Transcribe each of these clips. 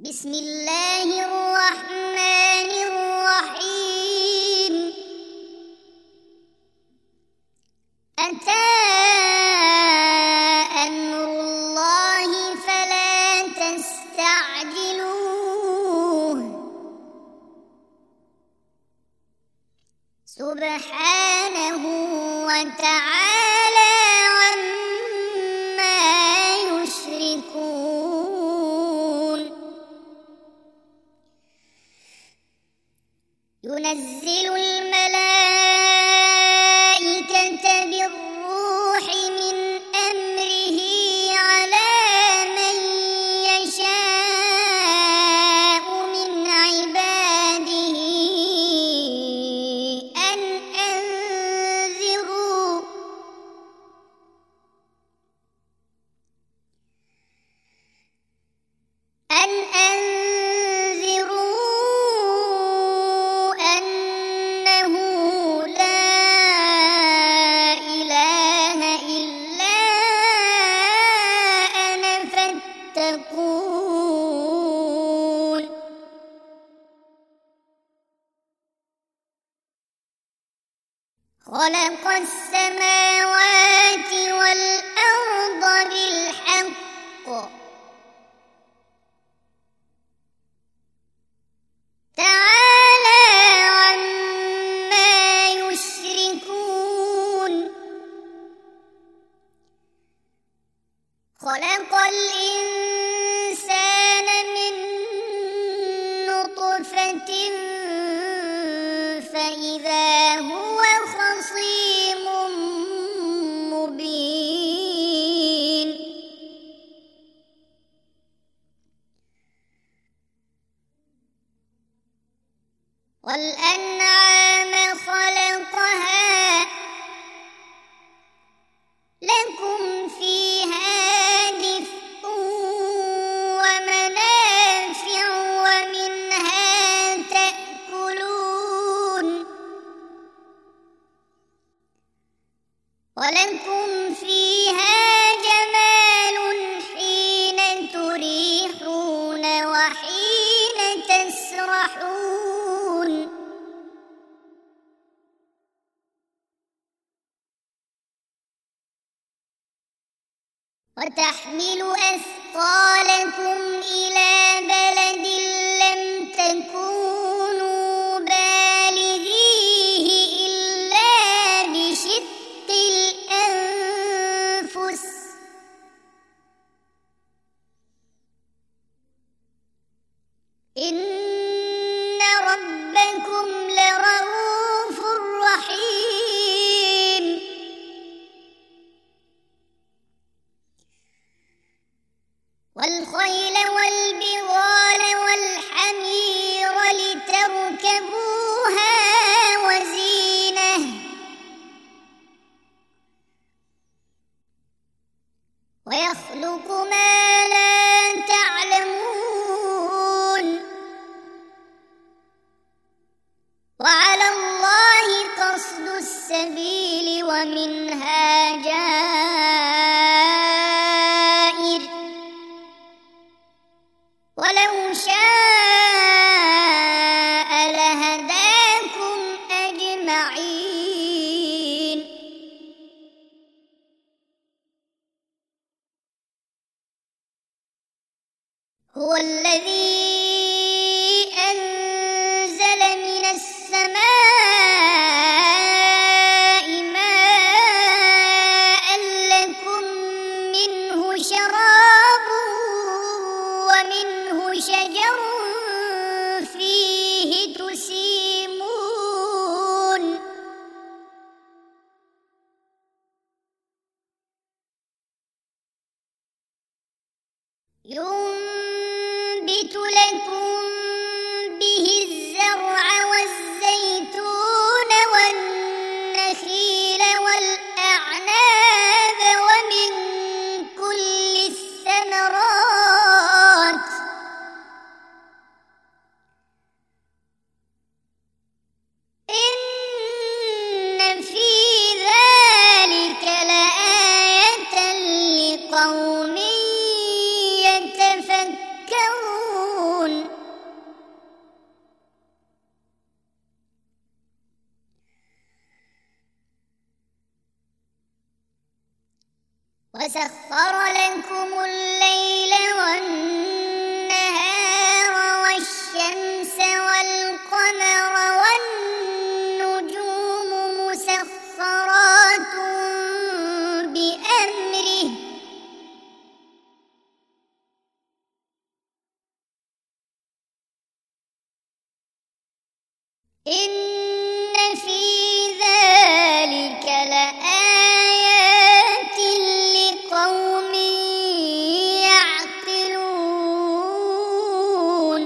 بسم الله الرحمن الرحيم. أتى أمر الله فلا تستعجلوه سبحانه وتعالى عما يشركون. ينزل الملائكة بالروح من أمره على من يشاء من عباده أن أنذروا أنه لا إله إلا أنا فاتقون. خلق السماوات والأرض بالحق تعالى عما يشركون. خلق الإنسان من نطفة فإذا هو خصيم مبين. والأنعام خلقها لكم فيها دفء ومنافع ومنها تأكلون ولكم فيها جمال حين تريحون وحين تسرحون. وتحمل أثقالكم إلى بلد لم تكونوا بالغيه إلا بشق الأنفس إن ربكم لرؤوف رحيم. والخيل والبغال والحمير لتركبوها وزينة ويخلق ما لا تعلمون. وعلى الله قصد السبيل ومنها جائر ولو شاء لهداكم أجمعين. هو الذي أنزل من السماء ماء لكم منه شراب ومنه شجر فيه تسيمون. ينبت لكم به الزرع والزيتون والنخيل والأعناب ومن كل الثمرات إن في ذلك لآية لقوم يتفكرون. وسخر لكم الليل والنهار والشمس والقمر والنجوم مسخرات بأمره إن في ذلك لآيات لقوم يعقلون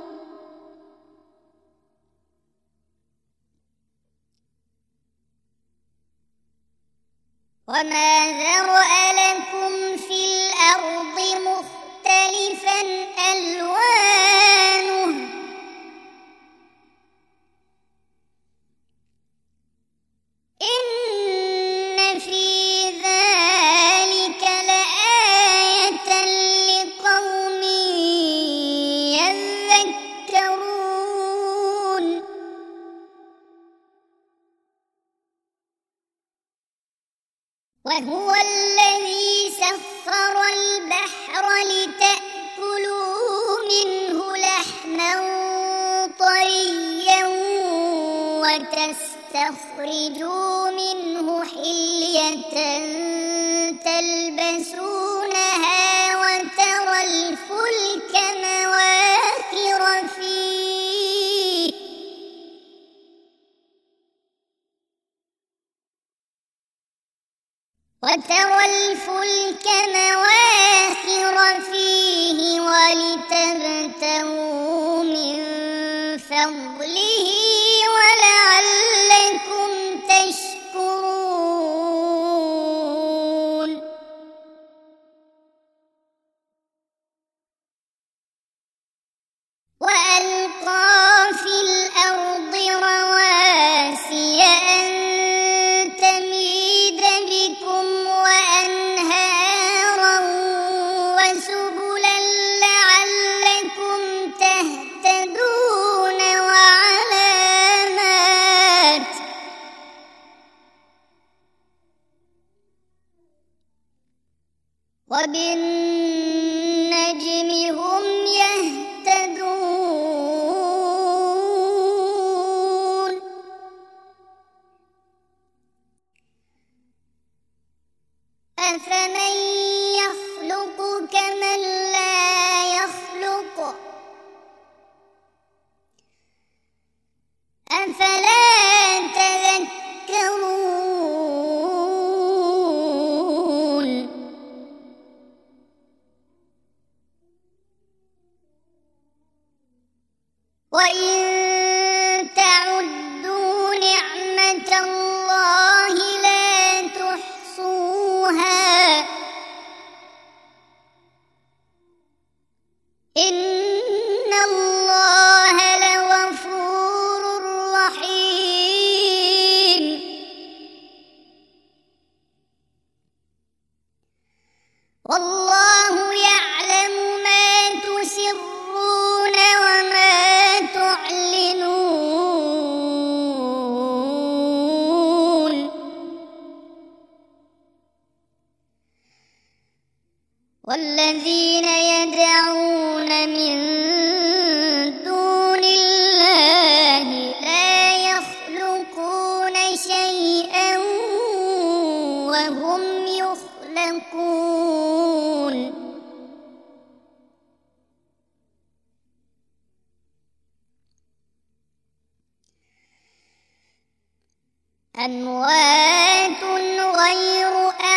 وما ذرأ لكم في الأرض مختلفا ألوانه إن في ذلك لآية لقوم يذكرون وهو الذي سخر البحر لتأكلوا منه لحما طريا وتستخرجوا منه حلية تلبسونها وترى الفلك مواخر فيه ولتبتغوا من فضله ولعلكم تشكرون وألقى في الأرض رواسي أن تميد بكم وأنهارا وسبلا لعلكم تهتدون وعلامات وبالنجم هم يهتدون أفمن يخلق كمن لا يخلق أفلا تذكرون وإن تعدوا نعمة الله لا تحصوها إن الله لغفور رحيم والله يعلم ما تسرون وما تعلنون والذين يدعون من دون الله لا يخلقون شيئا وهم يخلقون أموات غير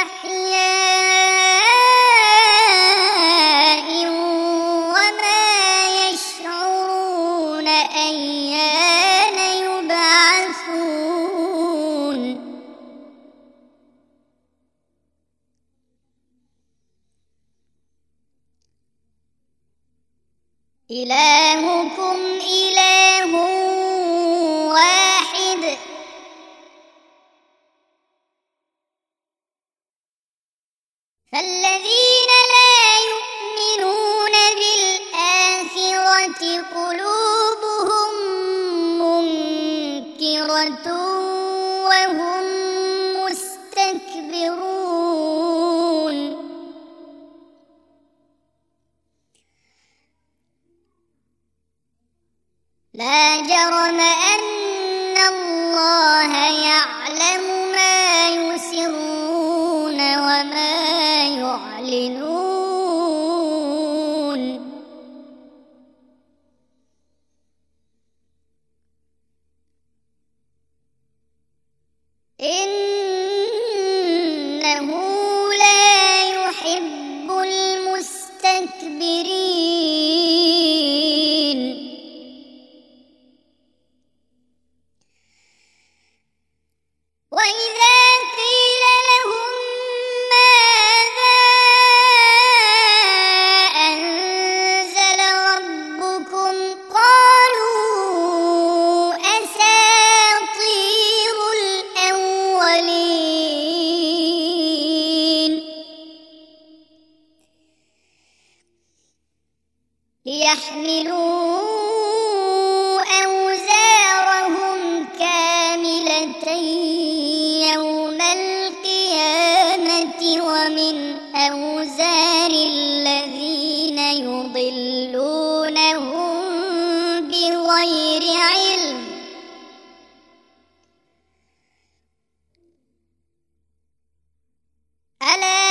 أحياء وما يشعرون أيان يبعثون إلهكم إله واحد فالذين لا يؤمنون بالآخرة قلوبهم منكرة وهم مستكبرون جرم أن الله يعلم ما يسرون وما يعلنون إنه لا يحب المستكبرين وإذا قيل لهم ماذا أنزل ربكم قالوا أساطير الأولين ليحملوا أوزارهم كاملة يوم القيامة ومن أوزار الذين يضلونهم بغير علم ألا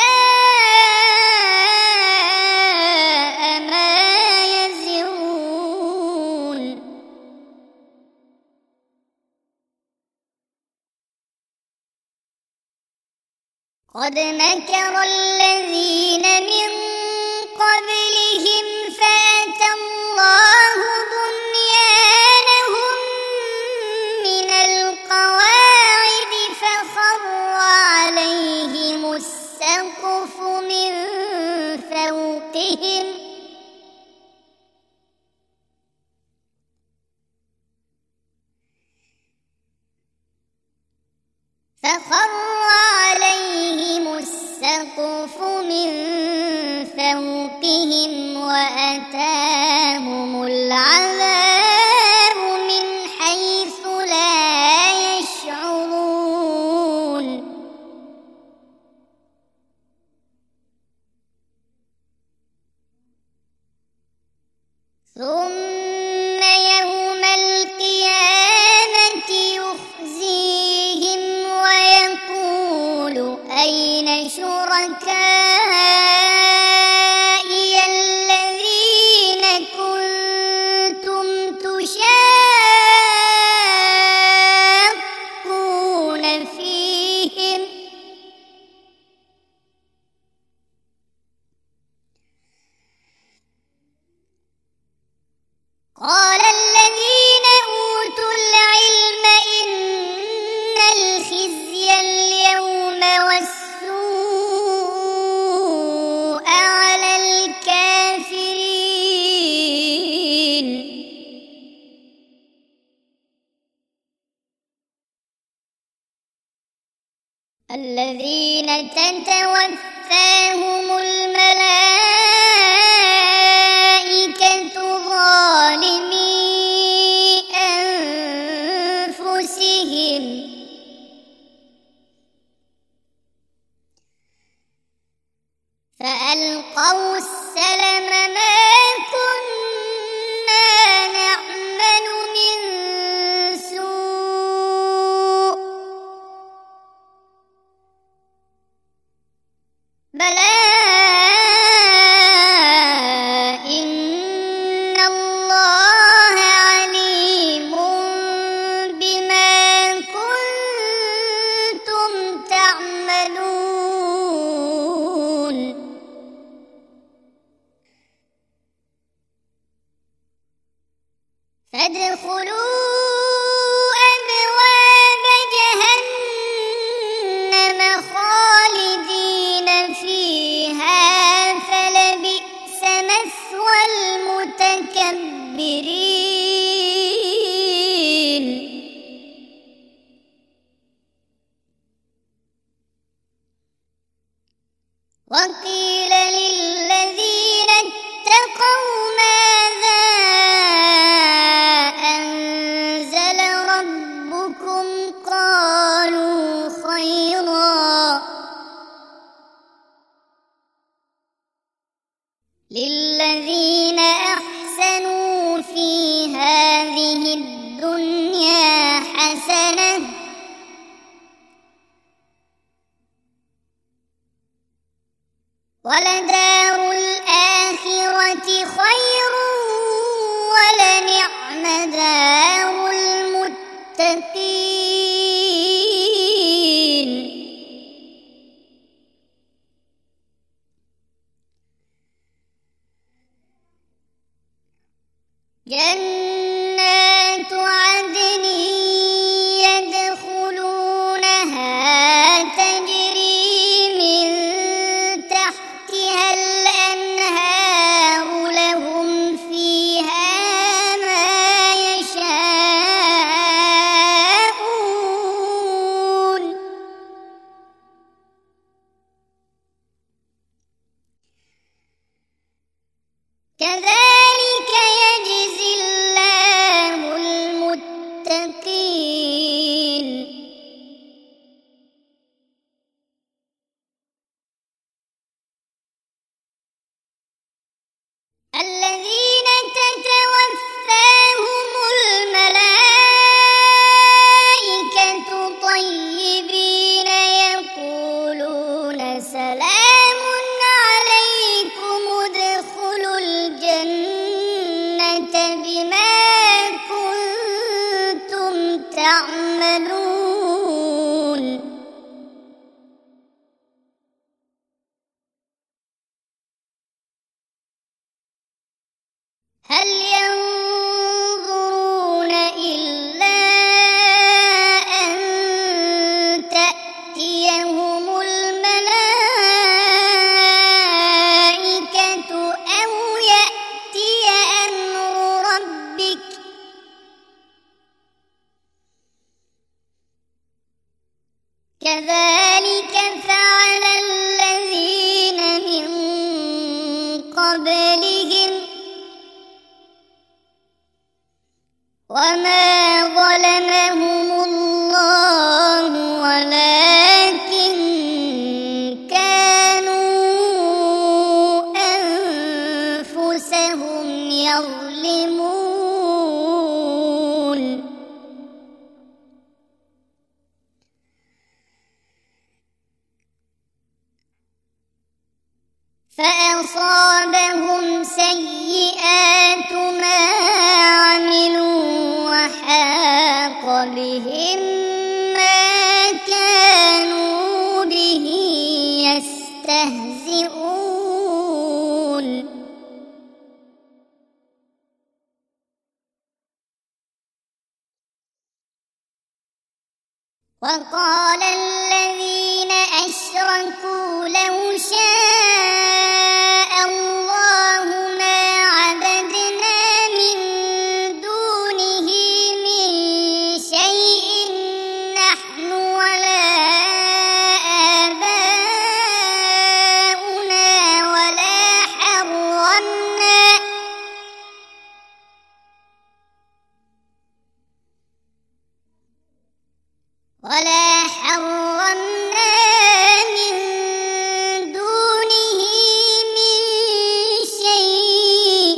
ساء ما يزرون قد مكر الذين من قبلهم فأتى الله بنيانهم من القواعد فخر عليهم السقف من فوقهم وأتاهم العذاب من حيث لا يشعرون ثم يوم القيامة يخزيهم ويقول أين شركائي الذين كنتم تشاقون فيهم قال الذين أوتوا العلم إن الخزي اليوم والسوء على الكافرين الذين تتوفاهم الملائكة ظالمي أنفسهم فألقوا السلم ما كنا نعمل من سوء بلى إن الله عليم بما كنتم تعملون فادخلوا أبواب جهنم خالدين فيها فلبئس مثوى المتكبرين وقيل للذين اتقوا ماذا أنزل ربكم قالوا خيرا للذين أحسنوا في هذه جنات عدن يدخلونها تجري من تحتها الأنهار لهم فيها ما يشاءون كذلك يجزي الله المتقين الذين تتوفاهم الملائكة طيبين يقولون سلام عليكم ادخلوا الجنة بما كنتم تعملون هل ينظرون إلا أن تأتيهم الملائكة أو يأتي أمر ربك كذلك فعل الذين من قبلهم وما ظلمهم الله ولكن كانوا أنفسهم يظلمون فأصابهم سيئات ما عملوا وحاق بهم ما كانوا به يستهزئون وقال الذين أشركوا لو شاء الله ما عبدنا من دونه من شيء نحن ولا آباؤنا ولا حرمنا من دونه من شيء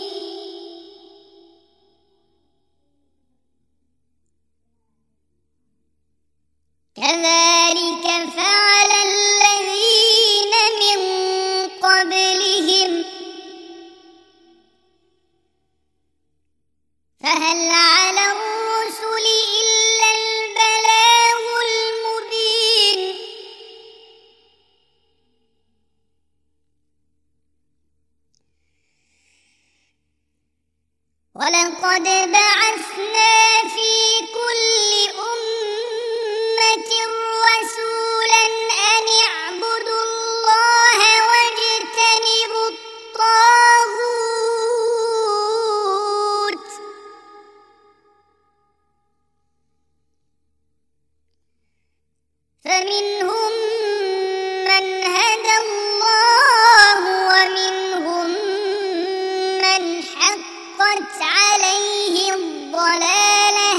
كذلك فعل الذين من قبلهم فهل على الرسل إلا البلاغ المبين ولقد بعثنا في كل أمة رسولا أن اعبدوا الله واجتنبوا الطاغوت فمنهم من هدى الله ومنهم من حقت عليه الضلالة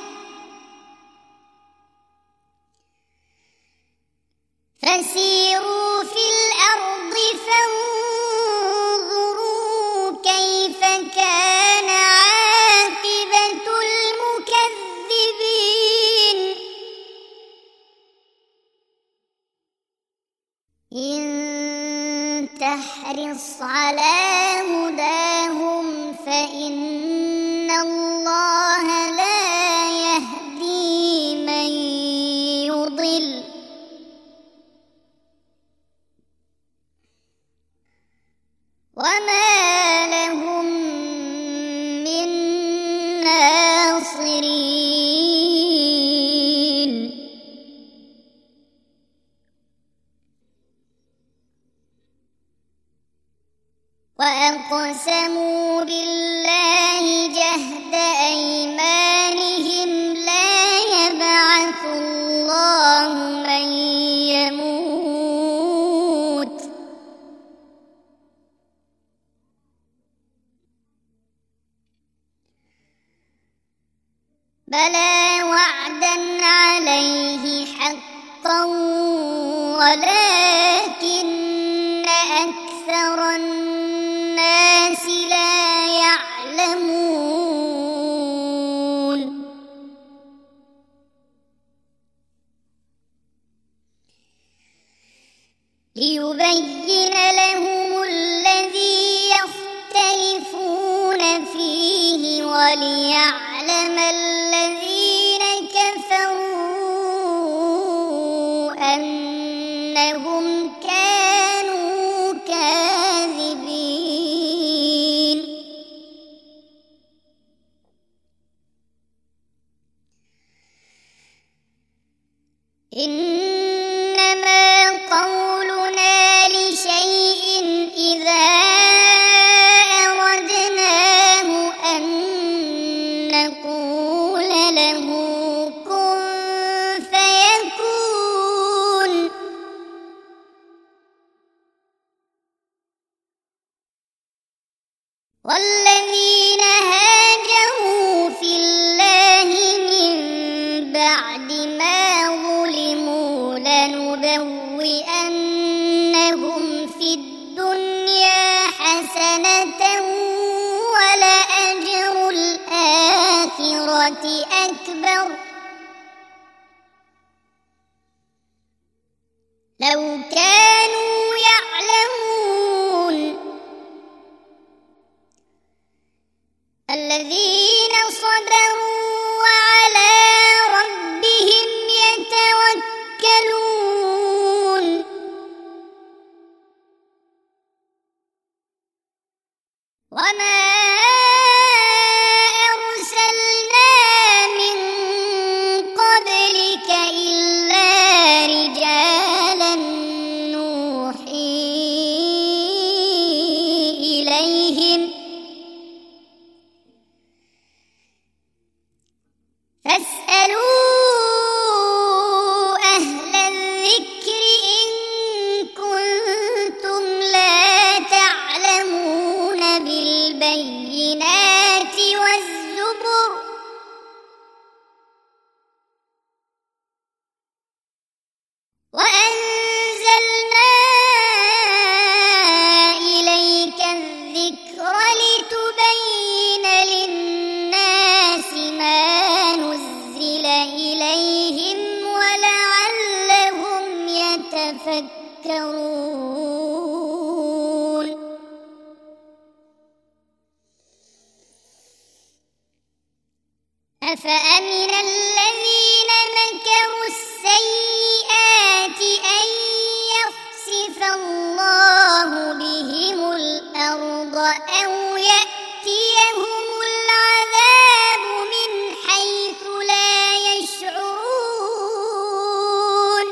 فسيروا في الأرض فانظروا كيف كان عاقبة المكذبين إن تحرص على هداهم فإن الله لا يهدي من يضل وما لهم بلى وعدا عليه حقا ولكن أكثر الناس لا يعلمون ليبين لهم الذي يختلفون فيه وليعلم الذين كفروا أنهم كانوا كاذبين إنما قولنا لشيء إذا أردناه أن نقول له كن فيكون والذين هاجروا في الله من بعد ما ظلموا لنبوئنهم في الدنيا حسنة ولأجر الآخرة أكبر لو كانوا يعلمون الذين صبروا وعلى ربهم يتوكلون وما أرسلنا من قبلك إلا رجالا نوحي إليهم فاسألوا أهل الذكر إن كنتم لا تعلمون بالبينات والزبر وأنزلنا إليك الذكر لتبين للناس ما نزل إليهم ولعلهم يتفكرون أفأمن الذين مكروا السيئات أن يخسف الله بهم الأرض أو يأتيهم العذاب من حيث لا يشعرون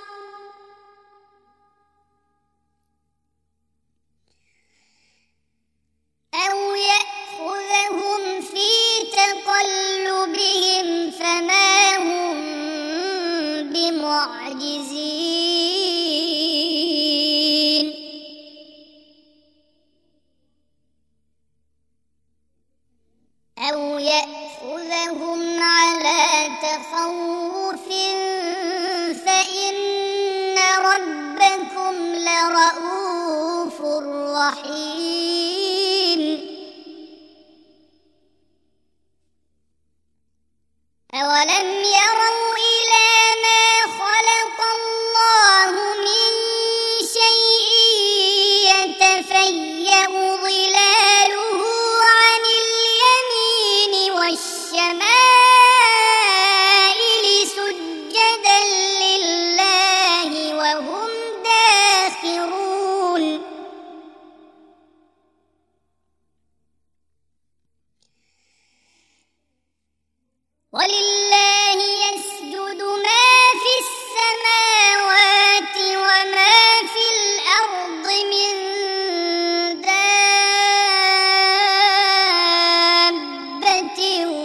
أو يأخذهم في تقلبهم فما هم بمعجزين أو يأخذهم على تخوف فإن ربكم لرؤوف رحيم أولم يروا إلى ما خلق الله من شيء يتفيأ ظلاله عن اليمين والشمائل سجدا لله وهم داخرون ولله يسجد ما في السماوات وما في الأرض من دابة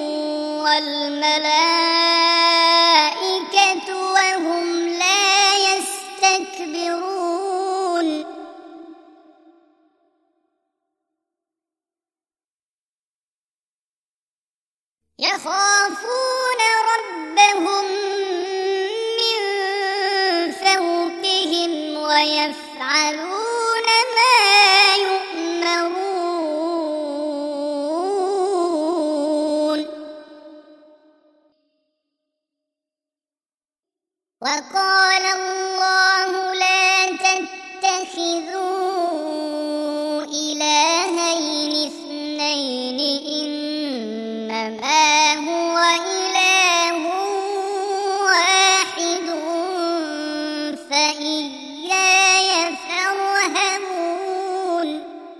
والملائكة وهم لا يستكبرون يخافون ربهم من فوقهم ويفعلون ما يؤمرون. وقال الله لا تتخذوا إلهين اثنين إنما هو إله واحد فإياي فارهبون.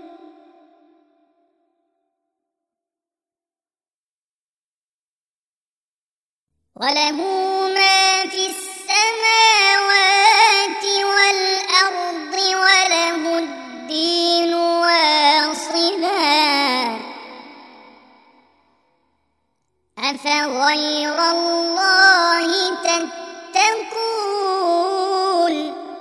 وله ما في السماوات والأرض وله الدين واصبا أفغير الله تتقون.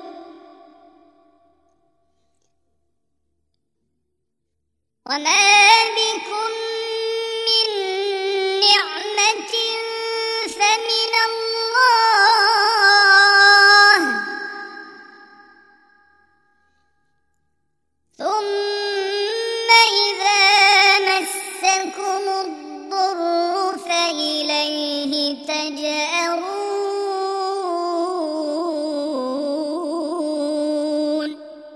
وما بكم من نعمة فمن الله ثم إذا مسكم الضر فإليه تجأرون.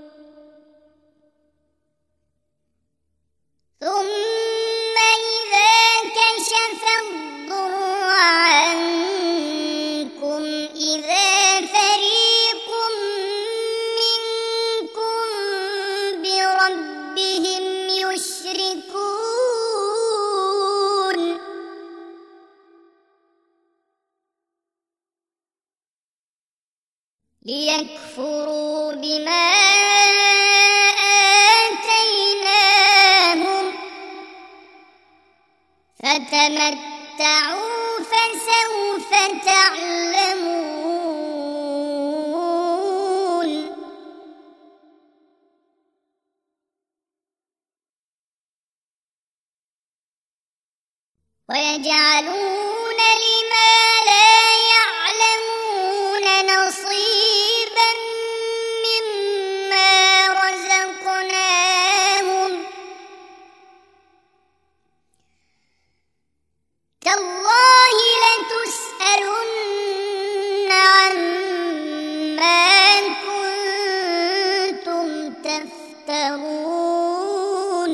ثم إذا كشف الضر عنكم إذا فريق منكم بربهم يشركون. ليكفروا بما آتيناهم فتمتعوا فسوف تعلمون. ويجعلون لما لا يعلمون نصيبا مما رزقناهم تالله لتسألن عما كنتم تفترون.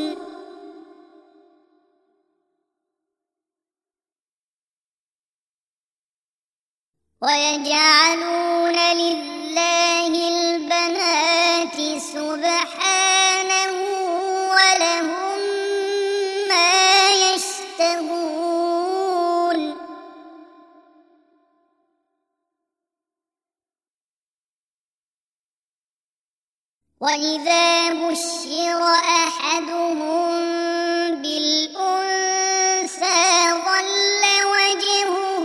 ويجعلون لله البنات سبحانه ولهم ما يشتهون. وإذا بشر أحدهم بالأنثى ظل وجهه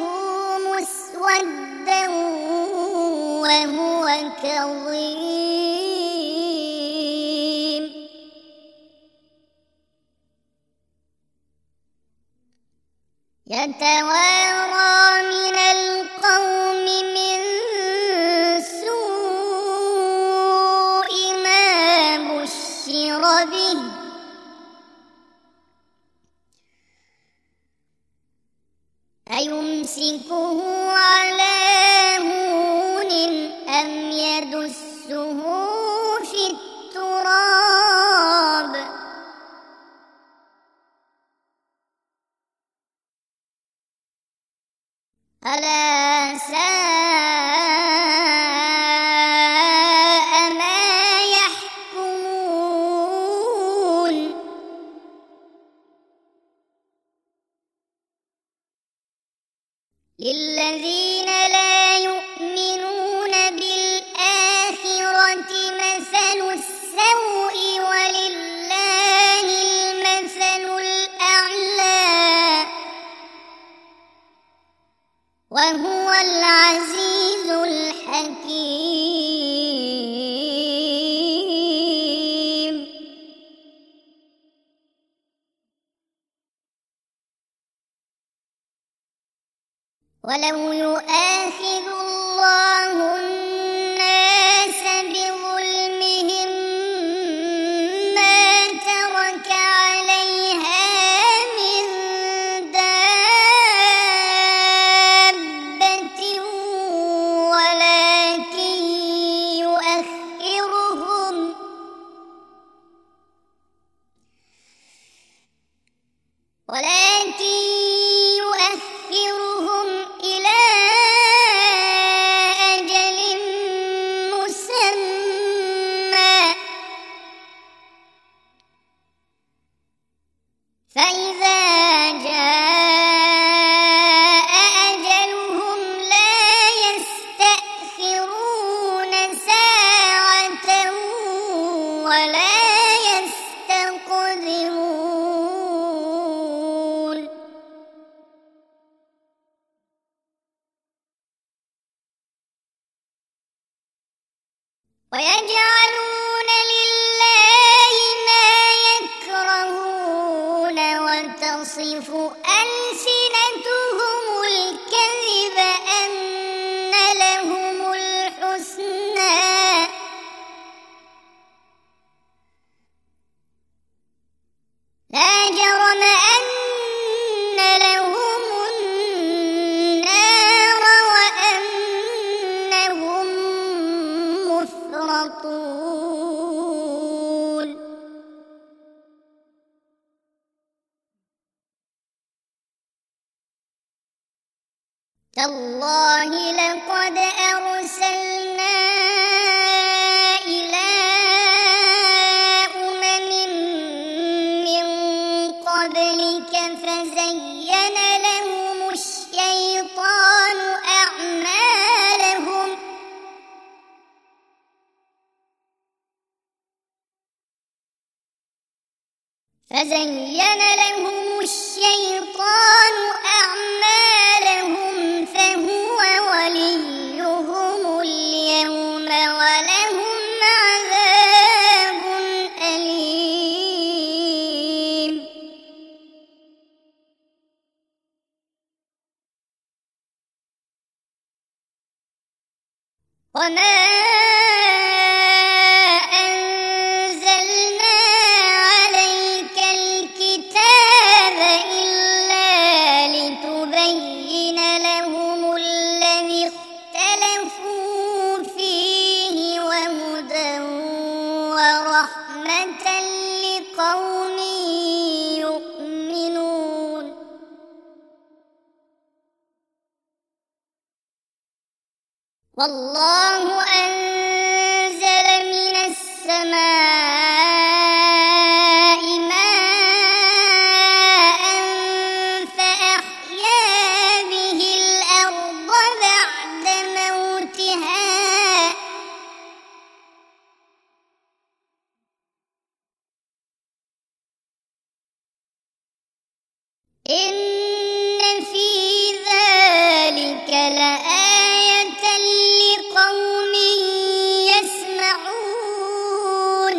مسودا وهو كظيم. يتوارى من القوم من سوء ما بشر به أيمسكه على هون أم يدسه في التراب ألا ساء ما يحكمون. للذين لا يؤمنون بالآخرة مثل السوء ولله المثل الأعلى وهو العزيز الحكيم. ولو يؤاخذ الله الناس بظلمهم ما ترك عليها من دابة ولكن يؤخرهم إلى أجل مسمى فإذا جاء أجلهم لا يستأخرون ساعة ولا يستقدمون ويجعلون لله ما يكرهون وتصف ألسنتهم الكذب أن لهم الحسنى لا جرم أن لهم النار وأنهم مفرطون تالله لقد أرسلنا إلى أمم من قبلك فزين لهم الشيطان أعمالهم فهو وليهم اليوم ولهم عذاب أليم وما أنزلنا عليك الكتاب إلا لتبين لهم الذي اختلفوا فيه وهدى ورحمة لقوم يؤمنون والله أنزل من السماء ماء فأحيا به الأرض بعد موتها إن في ذلك لآية لقوم يسمعون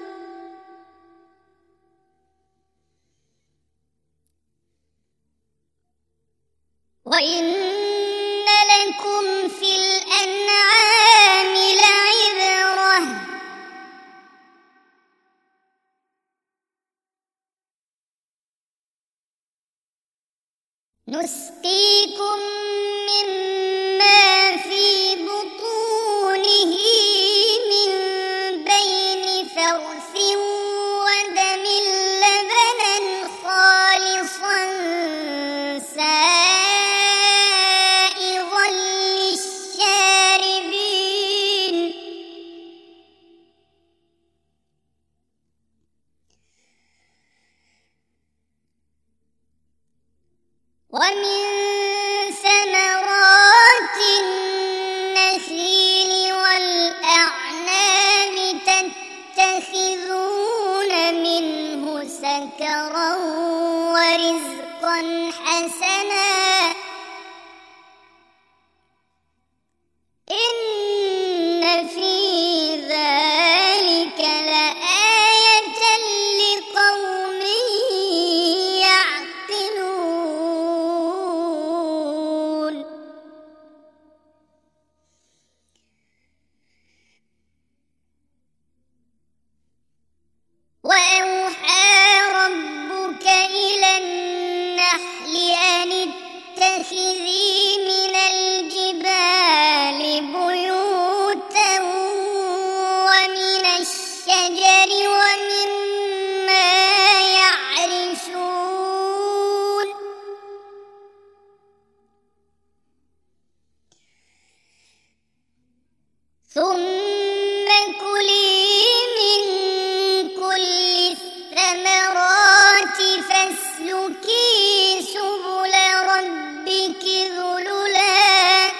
وإن لكم في الأنعام لعبرة نسقيكم مما في بطونه من بين فرث ودم لبنا خالصا سائغا للشاربين ومن ثمرات النخيل والأعناب تتخذون منه سكرا ورزقا حسنا إن في ذلك لآية لقوم يعقلون واتخذي من الجبال بيوتا ومن الشجر ومما يعرشون ثم كلي من كل الثمرات فاسلكي سبل ربك ذللا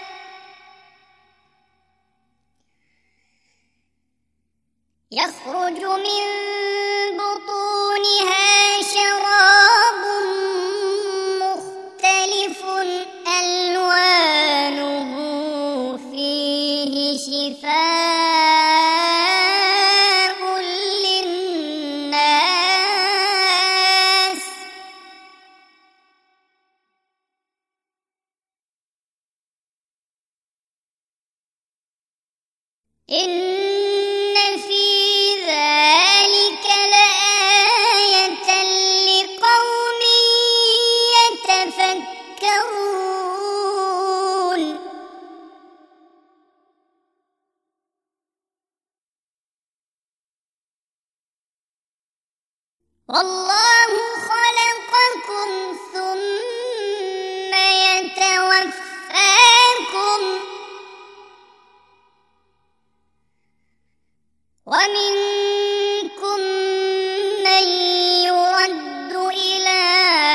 يخرج من بطونها شراب مختلف ألوانه فيه شفاء للناس إن في ذلك لآية لقوم يتفكرون والله خلقكم ثم يتوفاكم ومنكم من يرد إلى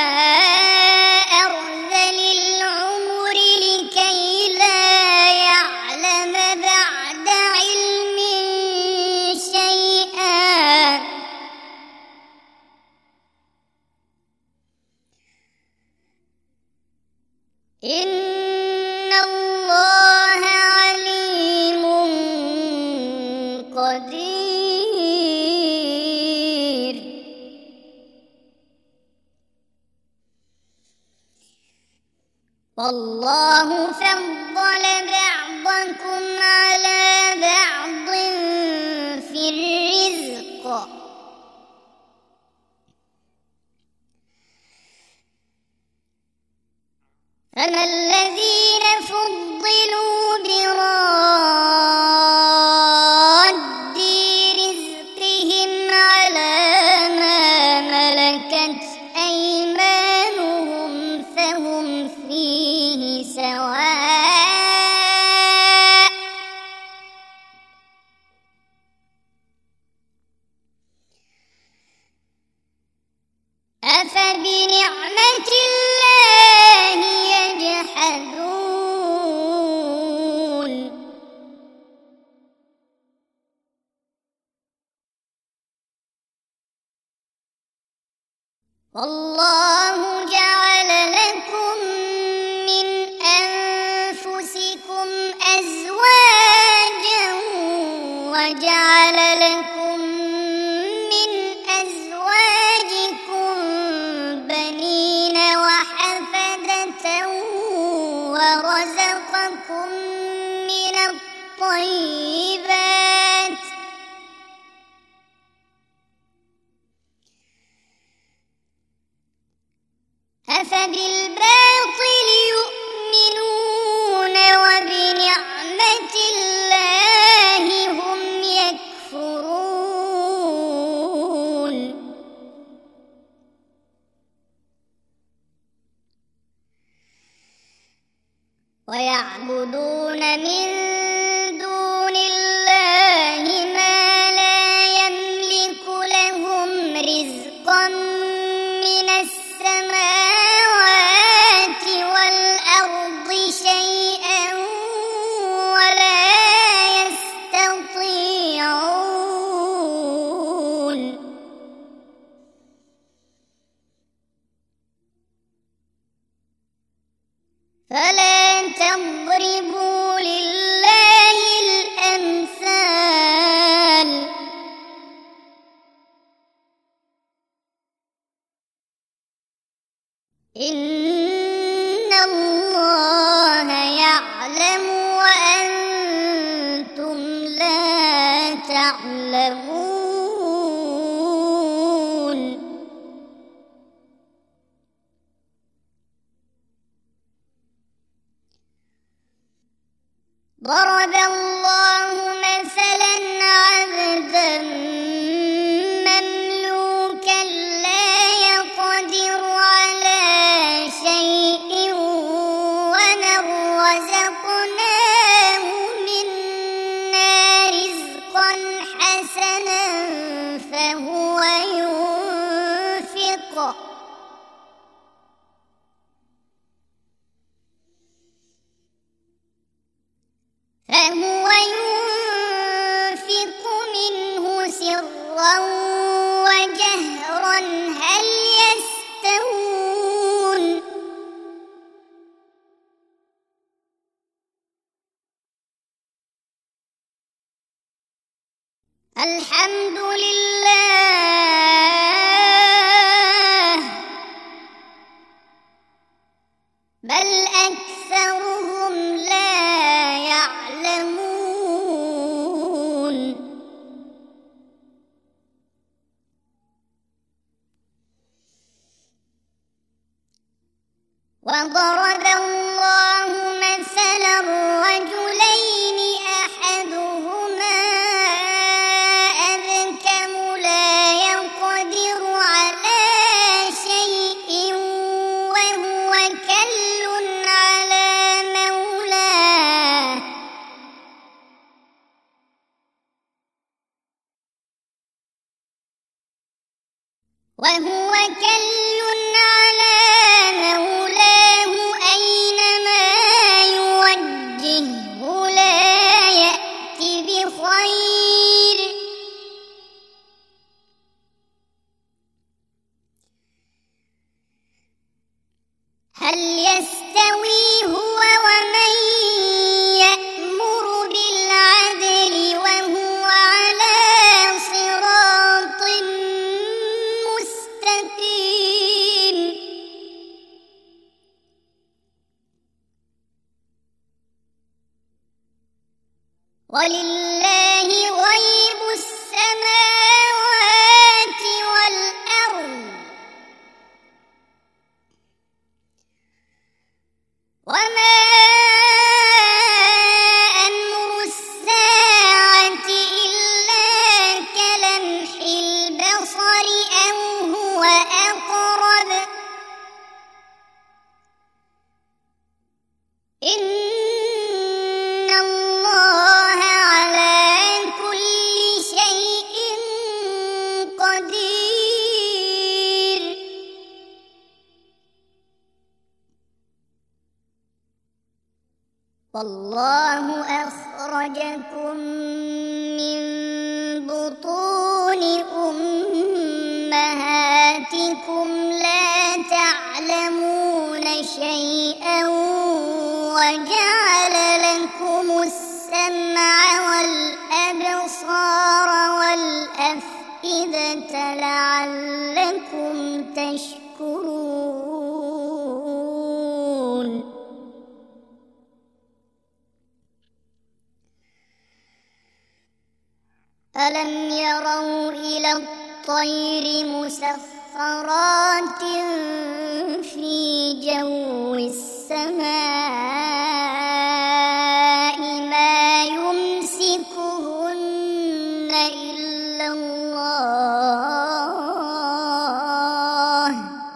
أرذل العمر لكي لا يعلم بعد علم شيئا إن الله عليم قدير والله فضل بعضكم على بعض في الرزق فما الذين فضلوا براد رزقهم على ما ملكت أيمانهم فهم فيه سواء أفبنعمة الله يجحدون والله جعل لكم من أنفسكم أزواجا وجعل لكم من أزواجكم بنين وحفدة ورزقكم من الطيبات أفبالباطل يؤمنون وبنعمة الله هم يكفرون ويعبدون من دون الله ما لا يملك لهم رزقا من السماوات والأرض شيئا ولا يستطيعون فلا تضربوا لله الأمثال إن الله يعلم وأنتم لا تعلمون ضرب الله مثلا عبدا مملوكا لا يقدر على شيء ومن رزقناه منا رزقا حسنا فهو ينفق منه سرا وجهرا هل يستوون الحمد لله بل أكثرهم لا يعلمون وضرب الله مثلا رجلين أحدهما أبكم لا يقدر على شيء وهو كل على مولاه أينما يوجهه لا يأتي بخير هل يستوي هو ومن يأمر بالعدل وهو على صراط مستقيم ولله غيب السماوات والأرض وما أمر الساعة إلا كلمح البصر أو هو أقرب إن الله على كل شيء قدير والله أخرجكم من بطون أمهاتكم لا تعلمون شيئا وجعل لكم السمع والأبصار والأفئدة لعلكم تشكرون ألم يروا إلى الطير مسخرات في جو السماء ما يمسكهن إلا الله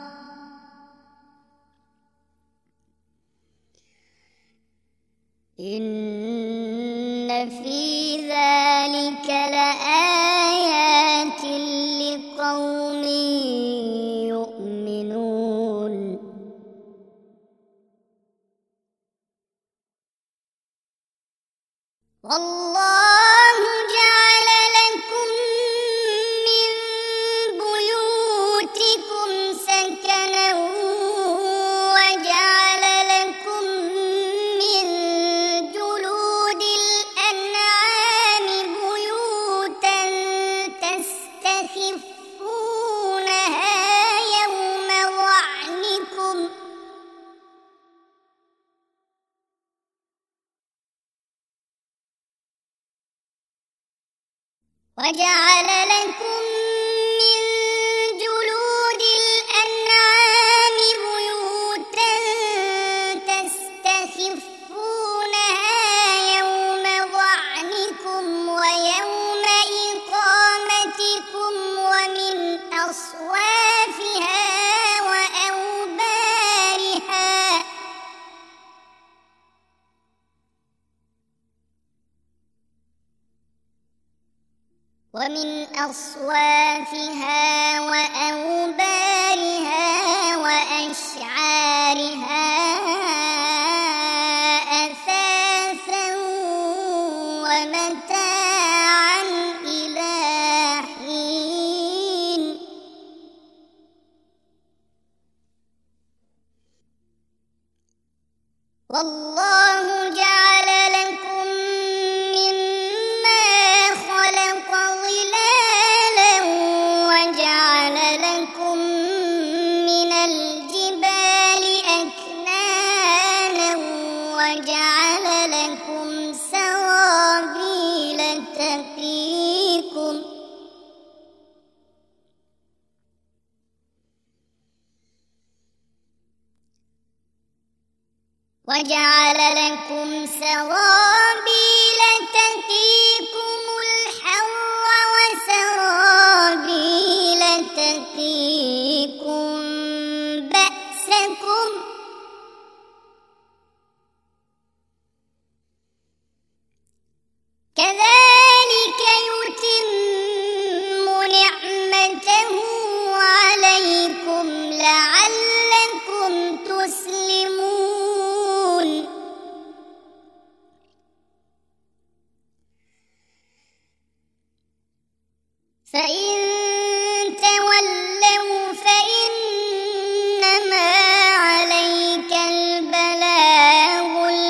إن في ذلك لآيات لقوم يؤمنون والله جعل لكم من بيوتكم سكنا وجعل لكم من جلود الأنعام بيوتا تستخفونها يوم ظعنكم وجعل لكم من جلود الأنعام بيوتا تستخفونها يوم ومن أصوافها وأوبارها وأشعارها أثاثا ومتاعا إلى حين. والله جعل لكم مما خلق ظلالا وجعل لكم من الجبال أكنانا وجعل لكم سرابيل تقيكم الحر وسرابيل تقيكم بأسكم كذلك يتم نعمته عليكم لعلكم تسلمون. فإن تولوا فإنما عليك البلاغ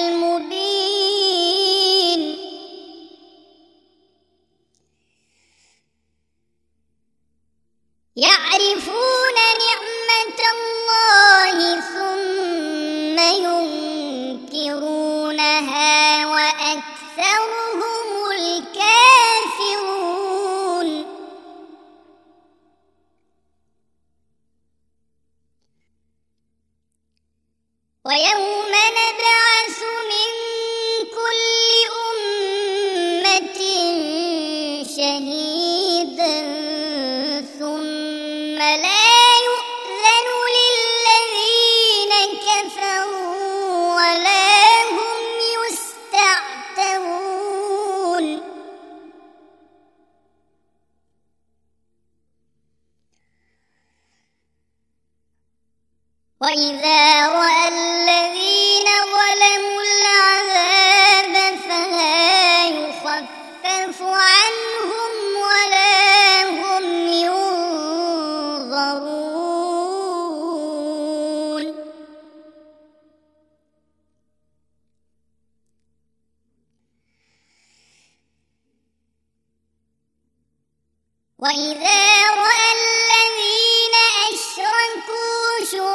المبين. يعرفون نعمة الله ثم ينكرونها وأكثرهم الكافرون. ويوم نبعث من كل أمة شهيدا ثم لا يؤذن للذين كفروا ولا هم يستعتبون. وإذا رأى الذين ظلموا العذاب فلا يخفف عنهم ولا هم ينظرون. وإذا رأى الذين أشركوا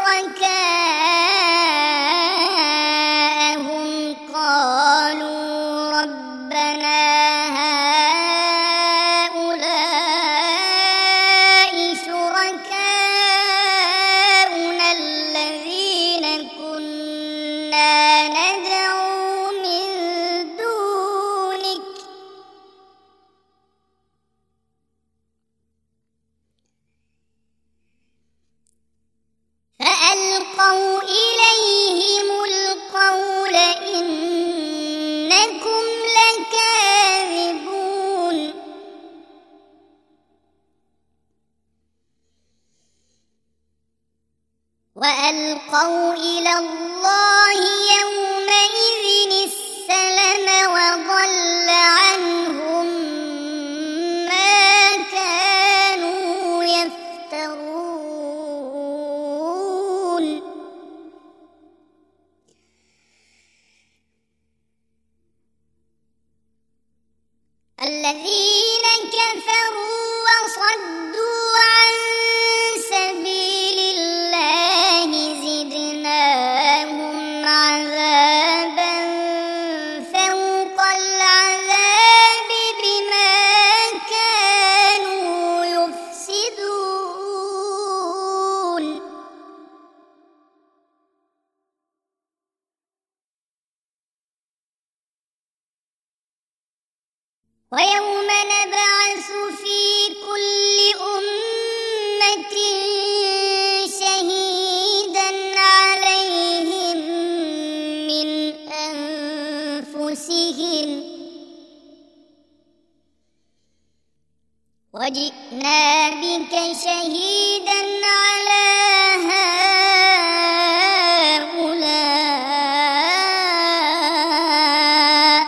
شركاءهم قالوا ربنا هؤلاء شركاؤنا الذين كنا ندعو من دونك فألقوا إليهم القول إنكم لكاذبون. وألقوا إلى الله يومئذ السلم وضل عنهم ما كانوا يفترون. الذين كفروا وصدوا عن سبيل الله زدناهم عذابا فوق العذاب بما كانوا يفسدون. ويوم نبعث في كل أمة شهيدا عليهم من أنفسهم وجئنا بك شهيدا على هؤلاء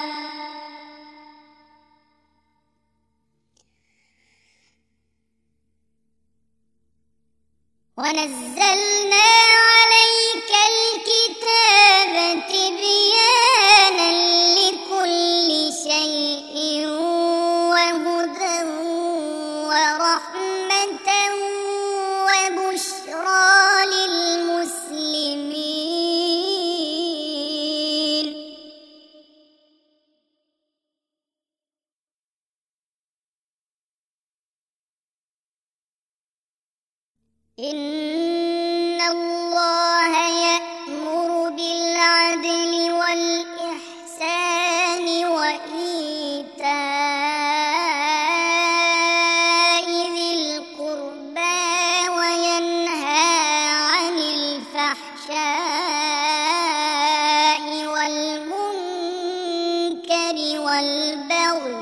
ونزلنا عليك الكتاب تبيانا لكل شيء وهدى ورحمة وبشرى للمسلمين. إن الله يأمر بالعدل والإحسان وإيتاء ذي القربى وينهى عن الفحشاء والمنكر والبغي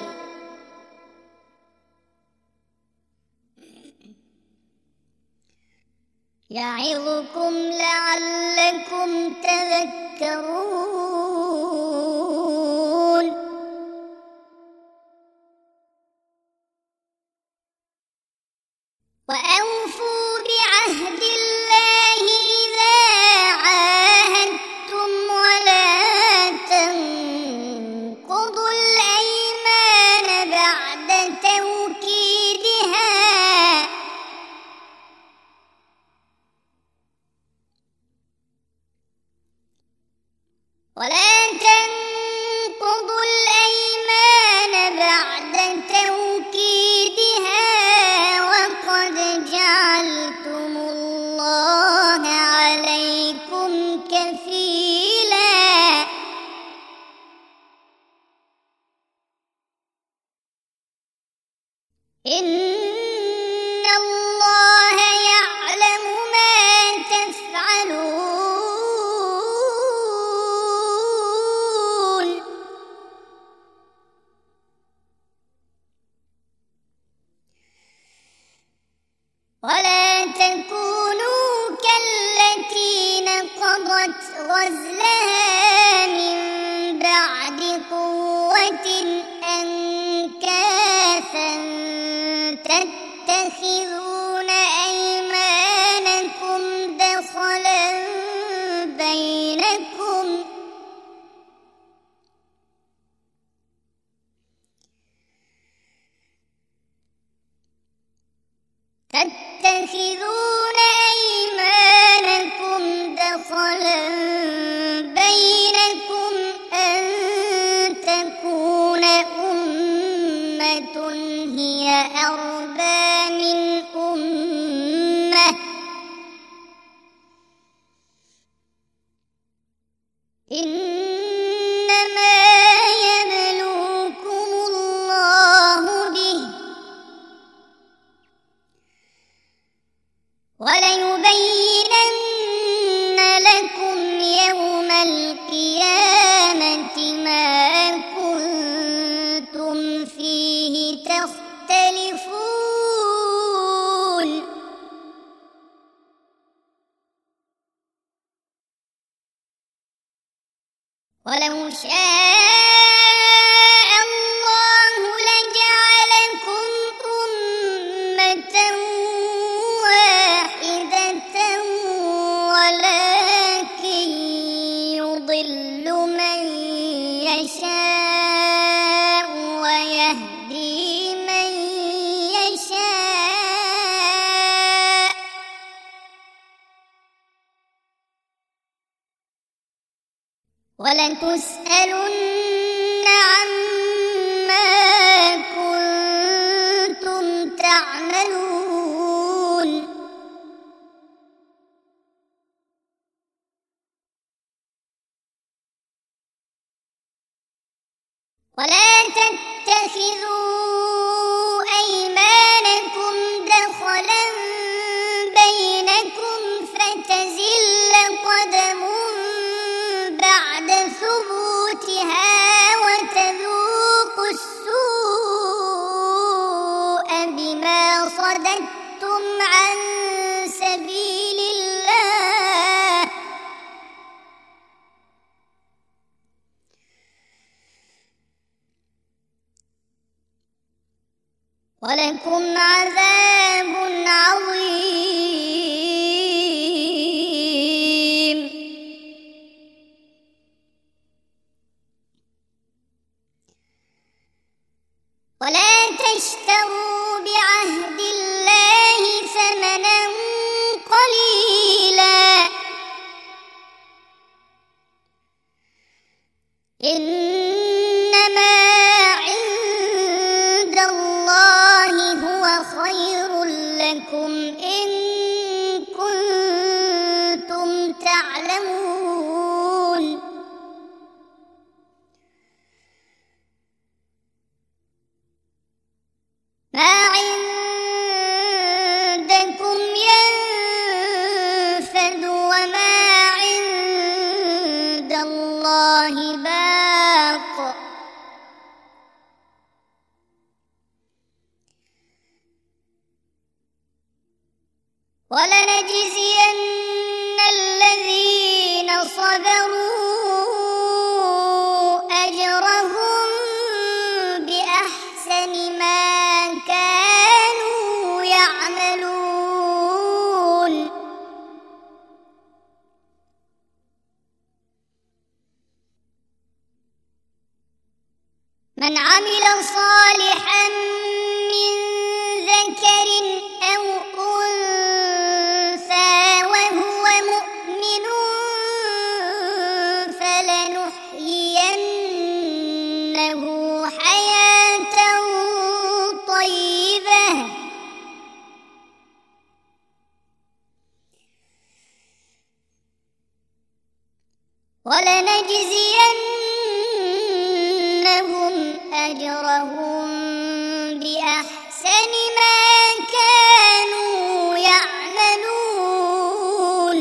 يعظكم لعلكم تذكرون. وأوفوا بعهد الله إذا عاهدتم ولا تنقضوا الأيمان بعد توكيدها وقد جعلتم الله عليكم كفيلا. إن الله يعلم ما تفعلون. ولا تكونوا كالتي نقضت غزلها من بعد قوة أنكاثا تتخذون أيمانكم دخلا بينكم أن تكون أمة هي أربى من أمة إنما يبلوكم الله به وليبينن لكم يوم القيامة ما كنتم فيه تختلفون. ولو شاء الله لجعلكم أمة واحدة ولكن يضل من يشاء ويهدي من يشاء ولتسألن عما كنتم تعملون. ولا تتخذوا أيمانكم دخلا بينكم فتزل قدم بعد ثبوتها وتذوقوا السوء بما ولكم عذاب عظيم. ولا تشتروا بعهد الله ثمنا قليلا إنما عند الله هو خير لكم إن كنتم تعلمون. ما عندكم ينفد وما عند الله باق ولنجزين الذين صبروا أجرهم بأحسن ما كانوا يعملون. من عمل صالحا من ذكر أو أنثى وهو مؤمن فلنحيينه حياة طيبة ولنجزينهم أجرهم بأحسن ما كانوا يعملون.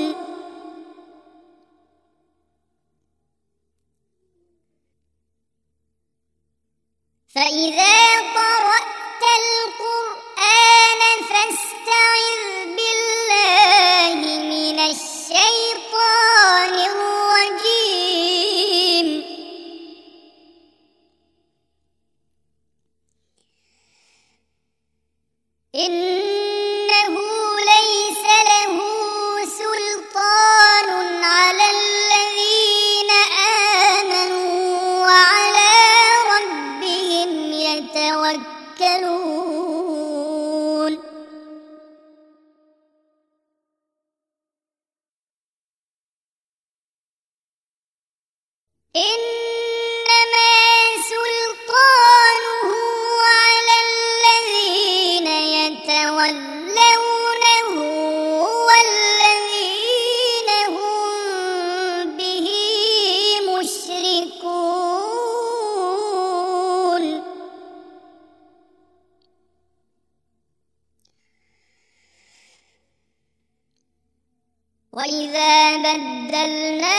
فإذا قرأت القرآن فاستعذ بالله من الشيطان الرجيم. إنه ليس له سلطان على الذين آمنوا وعلى ربهم يتوكلون. إنما سلطانه على الذين يتولونه والذين هم به مشركون. وإذا بدلنا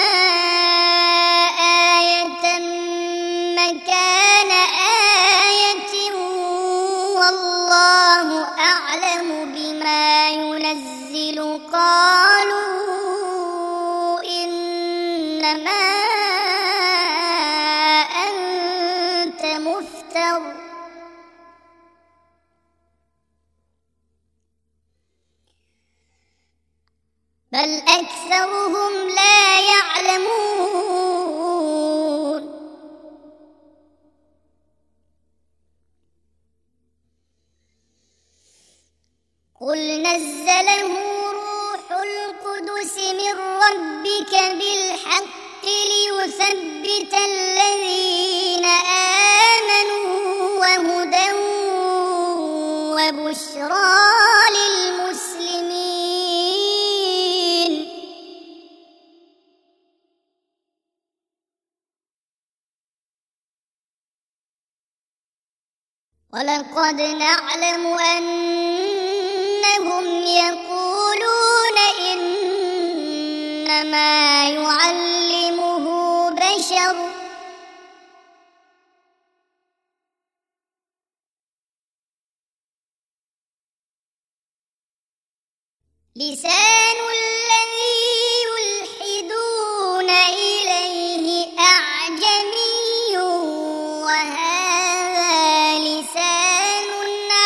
آية مكان آية والله أعلم بما ينزل قالوا إنما أنت مفتر بل أكثرهم لا يعلمون. قل نزله روح القدس من ربك بالحق ليثبت الذين آمنوا وهدى وبشرى للمسلمين. ولقد نعلم أنهم يقولون إنما يعلمه بشر لسان الذي يلحدون إليه أعجمي وهذا لسان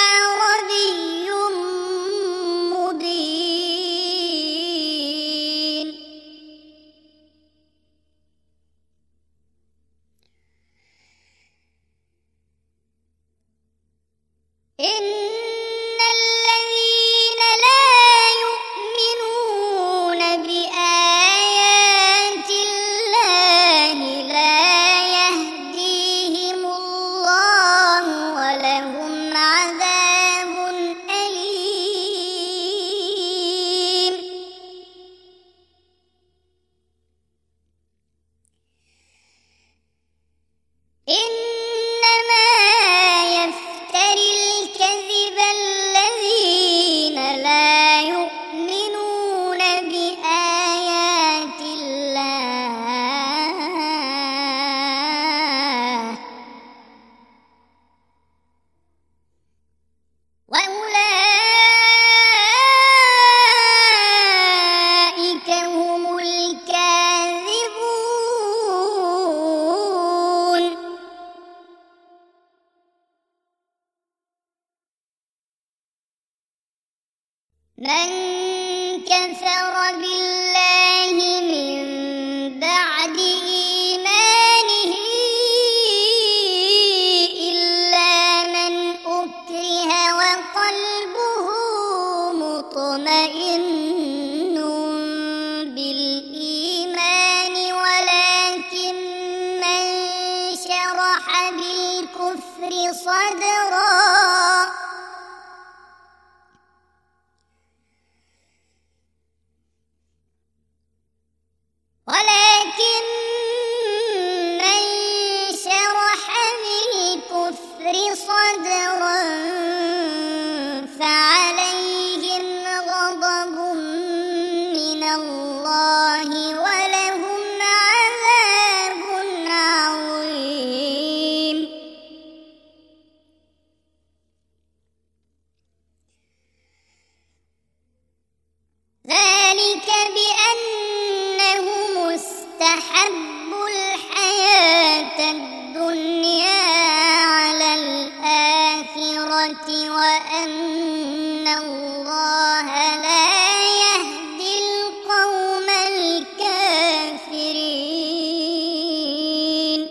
صدرا ولكن من شرح بالكفر صدرا فعليهم غضب من الله ولهم عذاب عظيم ذلك بأنهم استحبوا الحياة الدنيا على الآخرة وأن الله لا يهدي القوم الكافرين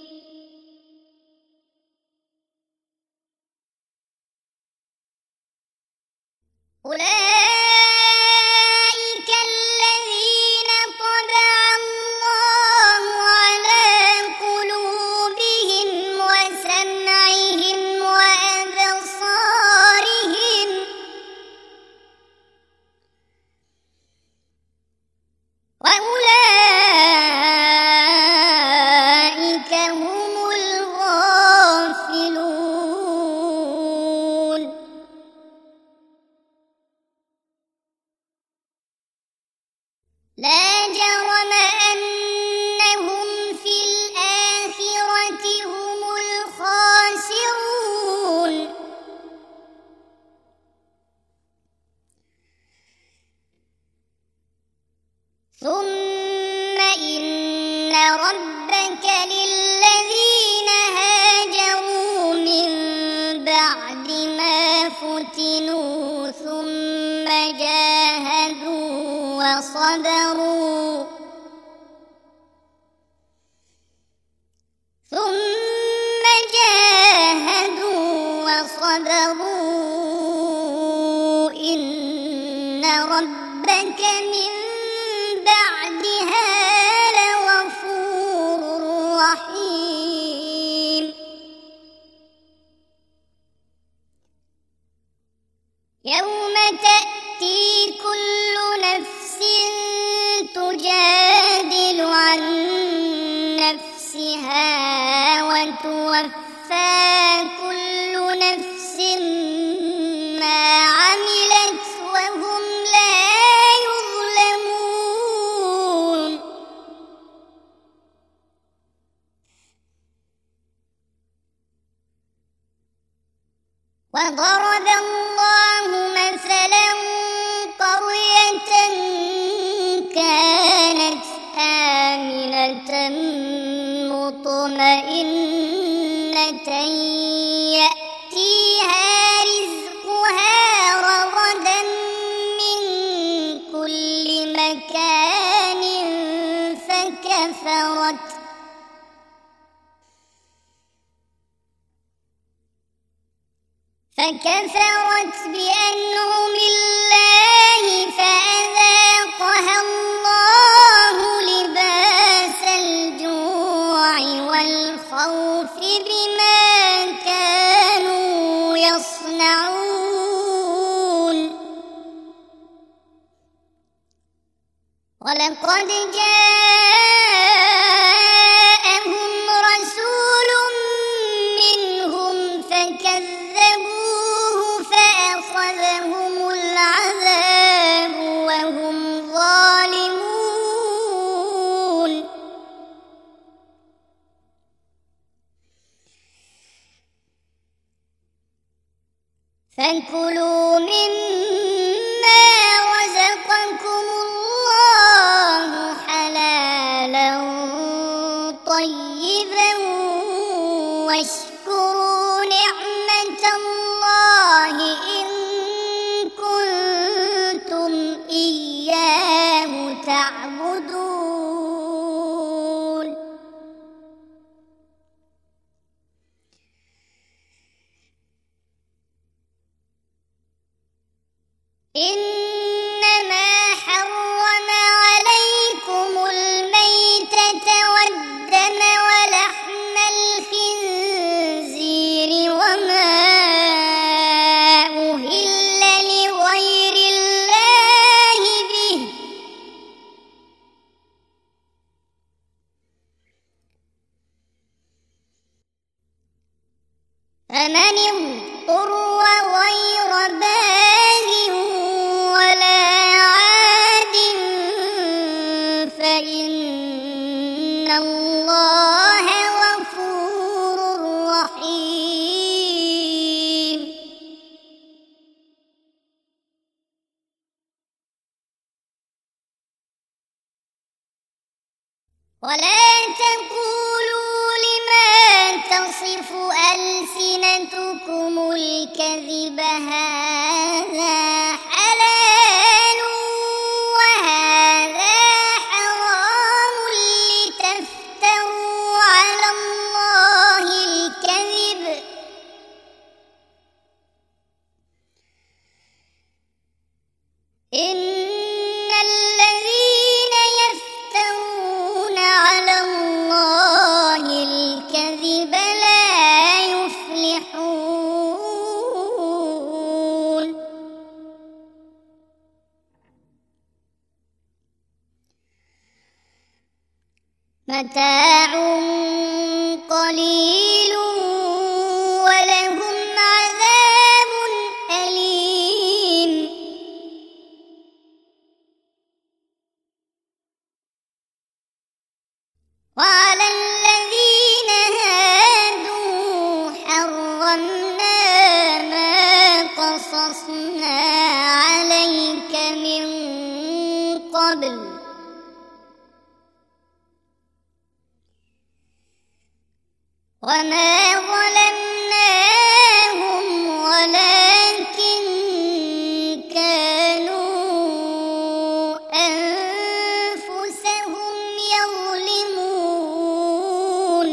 أولئك الذين طبع الله على قلوبهم وسمعهم وأبصارهم وأولئك هم الغافلون لا جرم أنهم في الآخرة هم الخاسرون ثم إن ربك للذين هاجروا من بعد ما فتنوا ثم جاهدوا وصبروا إن ربك من بعدها لغفور رحيم يوم تأتي كل نفس تجادل عن نفسها وتوفى كل نفس ما عملت وهم لا يظلمون وضرب الله مثلا قرية كانت آمنة مطمئنة يأتيها رزقها رغدا من كل مكان فكفرت بأنعم الله فأذاقها الله لباس الجوع والخوف بما كانوا يصنعون ولقد جاءهم رسول منهم فكذبوه فأخذهم العذاب وهم ظالمون فكلوا مما رزقكم الله حلالا طيبا واشكروا نعمة الله إن كنتم إياه تعبدون إنما حرم عليكم الميتة والدم ولحم الخنزير فمن اضطر غير باغ ولا عاد فإن الله غفور رحيم. ولا تقولوا لما تصف ألسنتكم الكذب هذا حلال وهذا حرام لتفتروا على الله الكذب إن الذين يفترون على الله الكذب لا يفلحون. متاع قليل ولهم عذاب أليم. وعلى الذين هادوا حرمنا ما قصصنا عليك من قبل وما ظلمناهم ولكن كانوا أنفسهم يظلمون.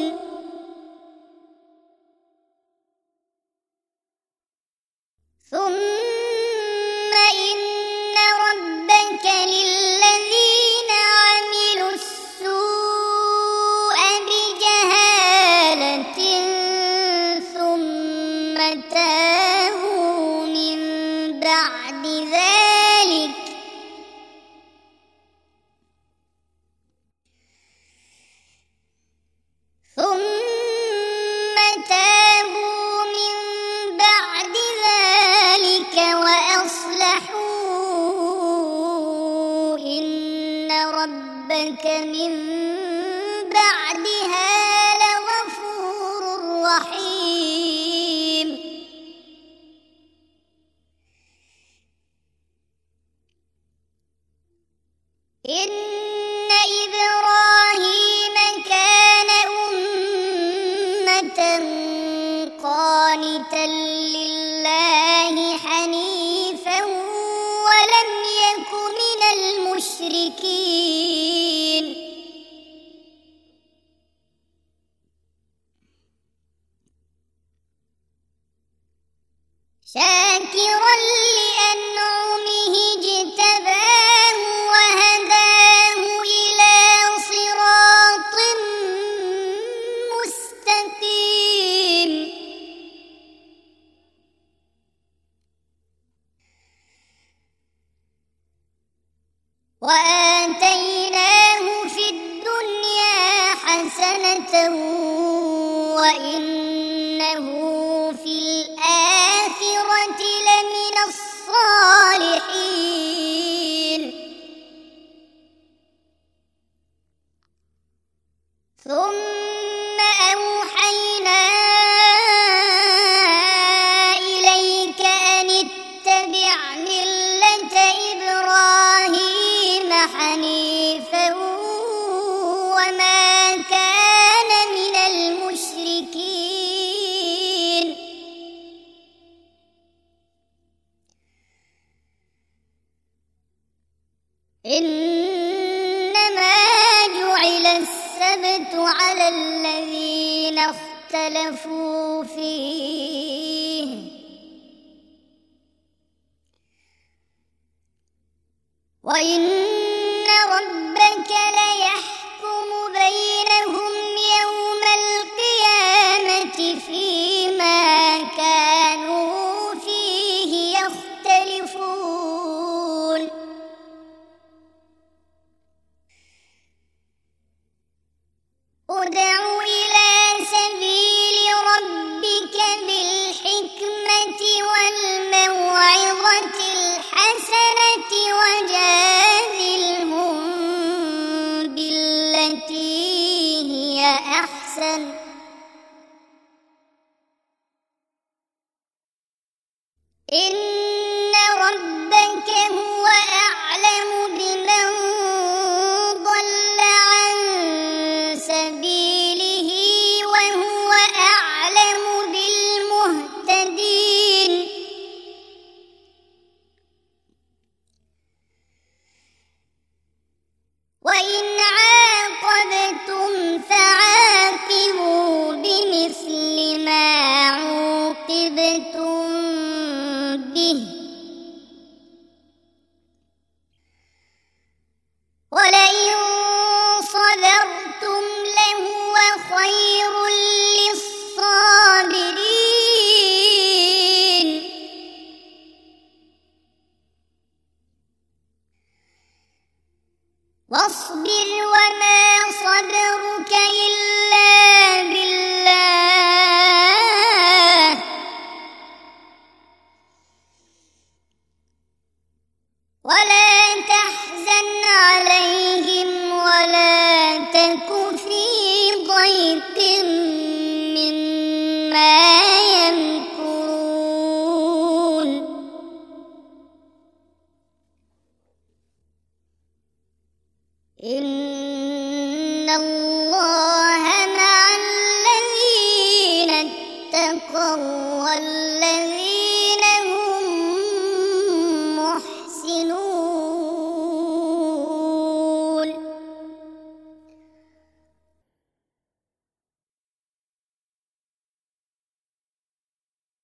ثم إن ربك للذين عملوا السوء بجهالة ثم تابوا من بعد ذلك وأصلحوا إن ربك من بعدها لغفور رحيم. إن إبراهيم كان أمة قانتا لله حنيفا ولم يك من المشركين. شاكرا لأنعمه اجتباه وهداه إلى صراط مستقيم. وآتيناه في الدنيا حسنة وإنه في الآخرة لمن الصالحين. ثم أوحينا إليك أن اتبع ملة إبراهيم حنيفا وما كان من المشركين. إنما جعل السبت على الذين اختلفوا فيه وإن ربك ليحكم بينهم يوم القيامة فيما كانوا فيه يختلفون. ادع إلى سبيل ربك بالحكمة أحسن إن ربك هو أعلم بمن ضل عن سبيله وهو أعلم بالمهتدين وإن عاقبتم فعاقبوا بمثل ما عوقبتم به ولئن صبرتم لهو خير للصابرين واصبر وما صبرك إلا بالله ولا تحزن عليهم ولا تك في ضيق مما يمكرون إن